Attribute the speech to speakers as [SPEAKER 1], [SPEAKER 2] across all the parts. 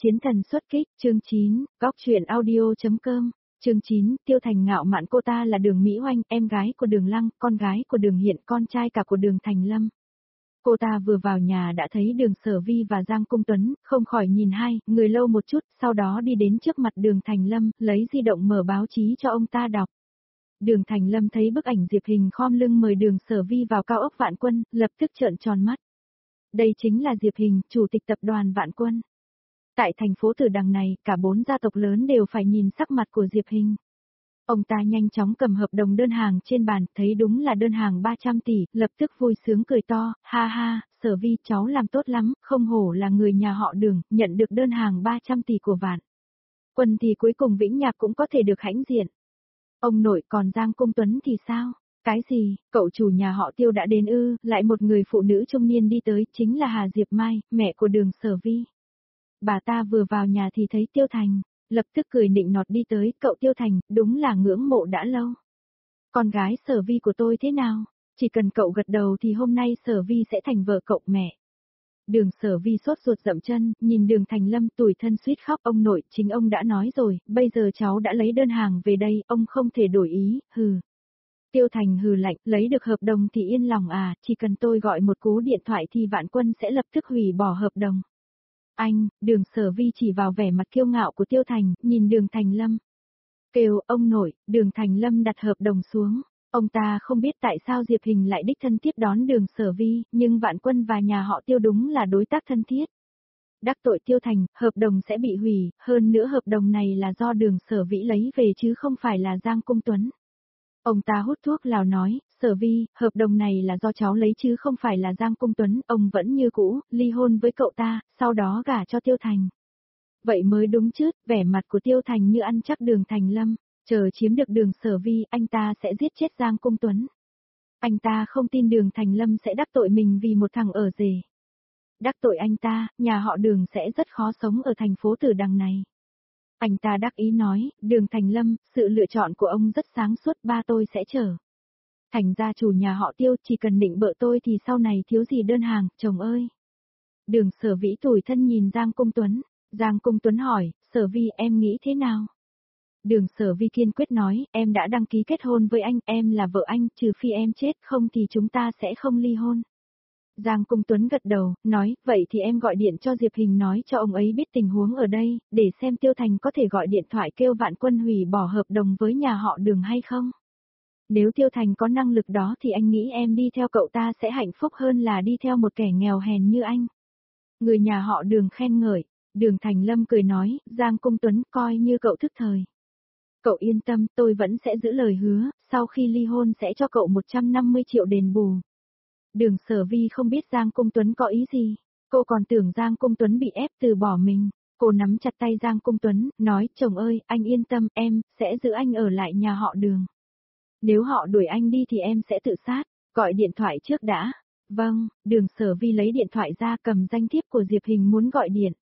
[SPEAKER 1] Chiến thần xuất kích, chương 9, góc truyện audio.com, chương 9, Tiêu Thành ngạo mạn cô ta là Đường Mỹ Oanh, em gái của Đường Lăng, con gái của Đường Hiện, con trai cả của Đường Thành Lâm. Cô ta vừa vào nhà đã thấy Đường Sở Vi và Giang Cung Tuấn, không khỏi nhìn hai người lâu một chút, sau đó đi đến trước mặt Đường Thành Lâm, lấy di động mở báo chí cho ông ta đọc. Đường Thành Lâm thấy bức ảnh Diệp Hình khom lưng mời Đường Sở Vi vào cao ốc Vạn Quân, lập tức trợn tròn mắt. Đây chính là Diệp Hình, chủ tịch tập đoàn Vạn Quân. Tại thành phố Tử Đằng này, cả 4 gia tộc lớn đều phải nhìn sắc mặt của Diệp Hình. Ông ta nhanh chóng cầm hợp đồng đơn hàng trên bàn, thấy đúng là đơn hàng 300 tỷ, lập tức vui sướng cười to, ha ha, Sở Vi cháu làm tốt lắm, không hổ là người nhà họ Đường, nhận được đơn hàng 300 tỷ của Vạn Quân thì cuối cùng Vĩnh Nhạc cũng có thể được hãnh diện. Ông nội, còn Giang Cung Tuấn thì sao? Cái gì, cậu chủ nhà họ Tiêu đã đến ư? Lại một người phụ nữ trung niên đi tới, chính là Hà Diệp Mai, mẹ của Đường Sở Vi. Bà ta vừa vào nhà thì thấy Tiêu Thành, lập tức cười nịnh nọt đi tới, cậu Tiêu Thành, đúng là ngưỡng mộ đã lâu. Con gái Sở Vi của tôi thế nào? Chỉ cần cậu gật đầu thì hôm nay Sở Vi sẽ thành vợ cậu mẹ. Đường Sở Vi sốt ruột dậm chân, nhìn Đường Thành Lâm tủi thân suýt khóc, ông nội, chính ông đã nói rồi, bây giờ cháu đã lấy đơn hàng về đây, ông không thể đổi ý, hừ. Tiêu Thành hừ lạnh, lấy được hợp đồng thì yên lòng à, chỉ cần tôi gọi một cú điện thoại thì Vạn Quân sẽ lập tức hủy bỏ hợp đồng. Anh, Đường Sở Vi chỉ vào vẻ mặt kiêu ngạo của Tiêu Thành, nhìn Đường Thành Lâm. Kêu, ông nội, Đường Thành Lâm đặt hợp đồng xuống. Ông ta không biết tại sao Diệp Hình lại đích thân tiếp đón Đường Sở Vi, nhưng Vạn Quân và nhà họ Tiêu đúng là đối tác thân thiết. Đắc tội Tiêu Thành, hợp đồng sẽ bị hủy, hơn nữa hợp đồng này là do Đường Sở Vĩ lấy về chứ không phải là Giang Cung Tuấn. Ông ta hút thuốc lào nói, Sở Vi, hợp đồng này là do cháu lấy chứ không phải là Giang Cung Tuấn, ông vẫn như cũ, ly hôn với cậu ta, sau đó gả cho Tiêu Thành. Vậy mới đúng chứ, vẻ mặt của Tiêu Thành như ăn chắc Đường Thành Lâm, chờ chiếm được Đường Sở Vi, anh ta sẽ giết chết Giang Cung Tuấn. Anh ta không tin Đường Thành Lâm sẽ đắc tội mình vì một thằng ở rể. Đắc tội anh ta, nhà họ Đường sẽ rất khó sống ở thành phố Tử Đằng này. Anh ta đắc ý nói, Đường Thành Lâm, sự lựa chọn của ông rất sáng suốt, ba tôi sẽ chờ. Thành gia chủ nhà họ Tiêu, chỉ cần nịnh bợ tôi thì sau này thiếu gì đơn hàng, chồng ơi. Đường Sở Vĩ tủi thân nhìn Giang Cung Tuấn. Giang Cung Tuấn hỏi, Sở Vi em nghĩ thế nào? Đường Sở Vi kiên quyết nói, em đã đăng ký kết hôn với anh, em là vợ anh, trừ phi em chết, không thì chúng ta sẽ không ly hôn. Giang Cung Tuấn gật đầu, nói, vậy thì em gọi điện cho Diệp Hình nói cho ông ấy biết tình huống ở đây, để xem Tiêu Thành có thể gọi điện thoại kêu Vạn Quân hủy bỏ hợp đồng với nhà họ Đường hay không. Nếu Tiêu Thành có năng lực đó thì anh nghĩ em đi theo cậu ta sẽ hạnh phúc hơn là đi theo một kẻ nghèo hèn như anh. Người nhà họ Đường khen ngợi, Đường Thành Lâm cười nói, Giang Cung Tuấn coi như cậu thức thời. Cậu yên tâm, tôi vẫn sẽ giữ lời hứa, sau khi ly hôn sẽ cho cậu 150 triệu đền bù. Đường Sở Vi không biết Giang Cung Tuấn có ý gì, cô còn tưởng Giang Cung Tuấn bị ép từ bỏ mình. Cô nắm chặt tay Giang Cung Tuấn, nói, chồng ơi, anh yên tâm, em sẽ giữ anh ở lại nhà họ Đường. Nếu họ đuổi anh đi thì em sẽ tự sát, gọi điện thoại trước đã. Vâng, Đường Sở Vi lấy điện thoại ra cầm danh thiếp của Diệp Hình muốn gọi điện.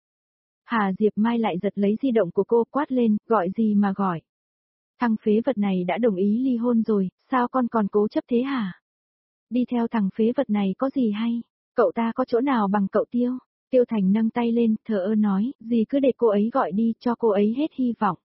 [SPEAKER 1] Hà Diệp Mai lại giật lấy di động của cô quát lên, gọi gì mà gọi. Thằng phế vật này đã đồng ý ly hôn rồi, sao con còn cố chấp thế hả? Đi theo thằng phế vật này có gì hay, cậu ta có chỗ nào bằng cậu Tiêu? Tiêu Thành nâng tay lên, thờ ơ nói, gì cứ để cô ấy gọi đi, cho cô ấy hết hy vọng.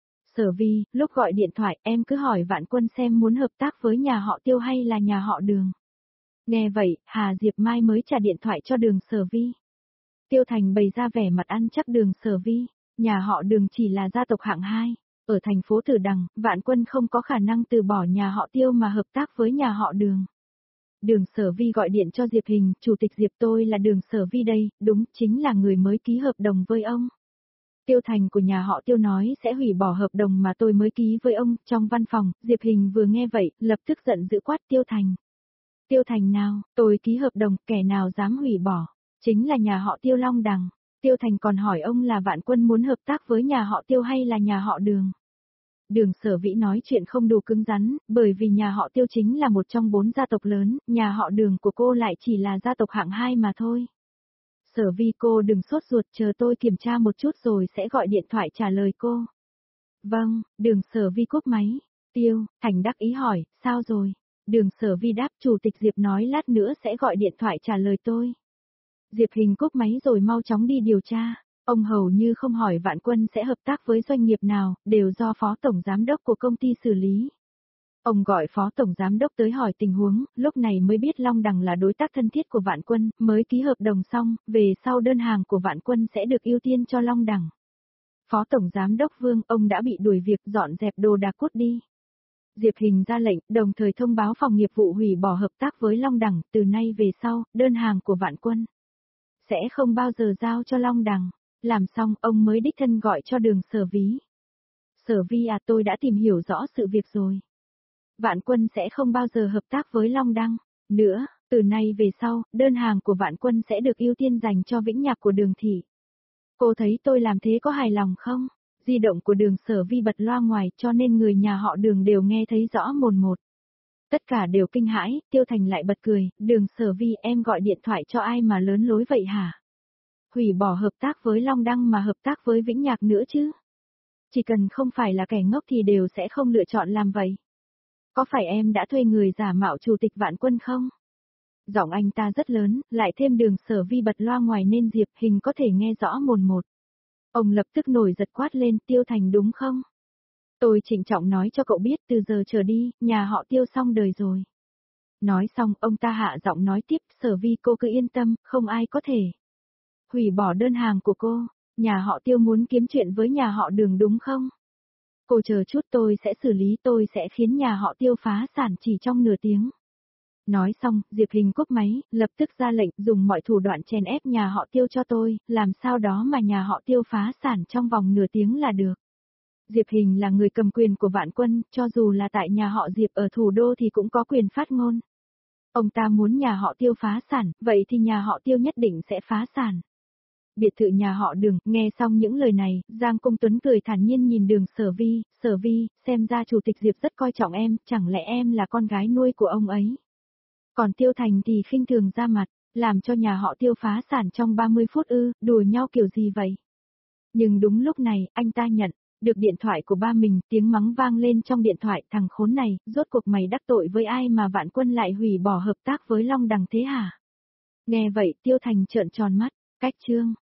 [SPEAKER 1] Sở Vi, lúc gọi điện thoại em cứ hỏi Vạn Quân xem muốn hợp tác với nhà họ Tiêu hay là nhà họ Đường. Nghe vậy, Hà Diệp Mai mới trả điện thoại cho Đường Sở Vi. Tiêu Thành bày ra vẻ mặt ăn chắc Đường Sở Vi, nhà họ Đường chỉ là gia tộc hạng 2. Ở thành phố Tử Đằng, Vạn Quân không có khả năng từ bỏ nhà họ Tiêu mà hợp tác với nhà họ Đường. Đường Sở Vi gọi điện cho Diệp Hình, Chủ tịch Diệp tôi là Đường Sở Vi đây, đúng chính là người mới ký hợp đồng với ông. Tiêu Thành của nhà họ Tiêu nói sẽ hủy bỏ hợp đồng mà tôi mới ký với ông, trong văn phòng, Diệp Hình vừa nghe vậy, lập tức giận dữ quát Tiêu Thành. Tiêu Thành nào, tôi ký hợp đồng, kẻ nào dám hủy bỏ, chính là nhà họ Tiêu Long Đằng. Tiêu Thành còn hỏi ông là Vạn Quân muốn hợp tác với nhà họ Tiêu hay là nhà họ Đường. Đường Sở Vĩ nói chuyện không đủ cứng rắn, bởi vì nhà họ Tiêu chính là một trong 4 gia tộc lớn, nhà họ Đường của cô lại chỉ là gia tộc hạng 2 mà thôi. Sở Vi cô đừng sốt ruột, chờ tôi kiểm tra một chút rồi sẽ gọi điện thoại trả lời cô. Vâng, Đường Sở Vi cúp máy. Tiêu Thành đắc ý hỏi, sao rồi? Đường Sở Vi đáp, Chủ tịch Diệp nói lát nữa sẽ gọi điện thoại trả lời tôi. Diệp Hình cúp máy rồi mau chóng đi điều tra. Ông hầu như không hỏi Vạn Quân sẽ hợp tác với doanh nghiệp nào, đều do phó tổng giám đốc của công ty xử lý. Ông gọi phó tổng giám đốc tới hỏi tình huống, lúc này mới biết Long Đằng là đối tác thân thiết của Vạn Quân, mới ký hợp đồng xong, về sau đơn hàng của Vạn Quân sẽ được ưu tiên cho Long Đằng. Phó tổng giám đốc Vương, ông đã bị đuổi việc, dọn dẹp đồ đạc cút đi. Diệp Hình ra lệnh, đồng thời thông báo phòng nghiệp vụ hủy bỏ hợp tác với Long Đằng, từ nay về sau, đơn hàng của Vạn Quân sẽ không bao giờ giao cho Long Đằng. Làm xong, ông mới đích thân gọi cho Đường Sở Ví. Sở Vi à, tôi đã tìm hiểu rõ sự việc rồi. Vạn Quân sẽ không bao giờ hợp tác với Long Đằng nữa, từ nay về sau, đơn hàng của Vạn Quân sẽ được ưu tiên dành cho Vĩnh Nhạc của Đường thị. Cô thấy tôi làm thế có hài lòng không? Di động của Đường Sở Vi bật loa ngoài, cho nên người nhà họ Đường đều nghe thấy rõ mồn một. Tất cả đều kinh hãi, Tiêu Thành lại bật cười, Đường Sở Vi, em gọi điện thoại cho ai mà lớn lối vậy hả? Hủy bỏ hợp tác với Long Đằng mà hợp tác với Vĩnh Nhạc nữa chứ? Chỉ cần không phải là kẻ ngốc thì đều sẽ không lựa chọn làm vậy. Có phải em đã thuê người giả mạo chủ tịch Vạn Quân không? Giọng anh ta rất lớn, lại thêm Đường Sở Vi bật loa ngoài nên Diệp Hình có thể nghe rõ mồn một. Ông lập tức nổi giật quát lên, Tiêu Thành đúng không? Tôi trịnh trọng nói cho cậu biết từ giờ trở đi, nhà họ Tiêu xong đời rồi. Nói xong, ông ta hạ giọng nói tiếp, Sở Vi cô cứ yên tâm, không ai có thể hủy bỏ đơn hàng của cô. Nhà họ Tiêu muốn kiếm chuyện với nhà họ Đường đúng không? Cô chờ chút, tôi sẽ xử lý, tôi sẽ khiến nhà họ Tiêu phá sản chỉ trong nửa tiếng. Nói xong, Diệp Hình cúp máy, lập tức ra lệnh dùng mọi thủ đoạn chèn ép nhà họ Tiêu cho tôi, làm sao đó mà nhà họ Tiêu phá sản trong vòng nửa tiếng là được. Diệp Hình là người cầm quyền của Vạn Quân, cho dù là tại nhà họ Diệp ở thủ đô thì cũng có quyền phát ngôn. Ông ta muốn nhà họ Tiêu phá sản, vậy thì nhà họ Tiêu nhất định sẽ phá sản. Biệt thự nhà họ Đường, nghe xong những lời này, Giang Công Tuấn cười thản nhiên nhìn Đường Sở Vi, xem ra chủ tịch Diệp rất coi trọng em, chẳng lẽ em là con gái nuôi của ông ấy? Còn Tiêu Thành thì khinh thường ra mặt, làm cho nhà họ Tiêu phá sản trong 30 phút ư, đùa nhau kiểu gì vậy? Nhưng đúng lúc này, anh ta nhận được điện thoại của ba mình, tiếng mắng vang lên trong điện thoại, thằng khốn này, rốt cuộc mày đắc tội với ai mà Vạn Quân lại hủy bỏ hợp tác với Long Đằng thế hả? Nghe vậy, Tiêu Thành trợn tròn mắt, cách chương.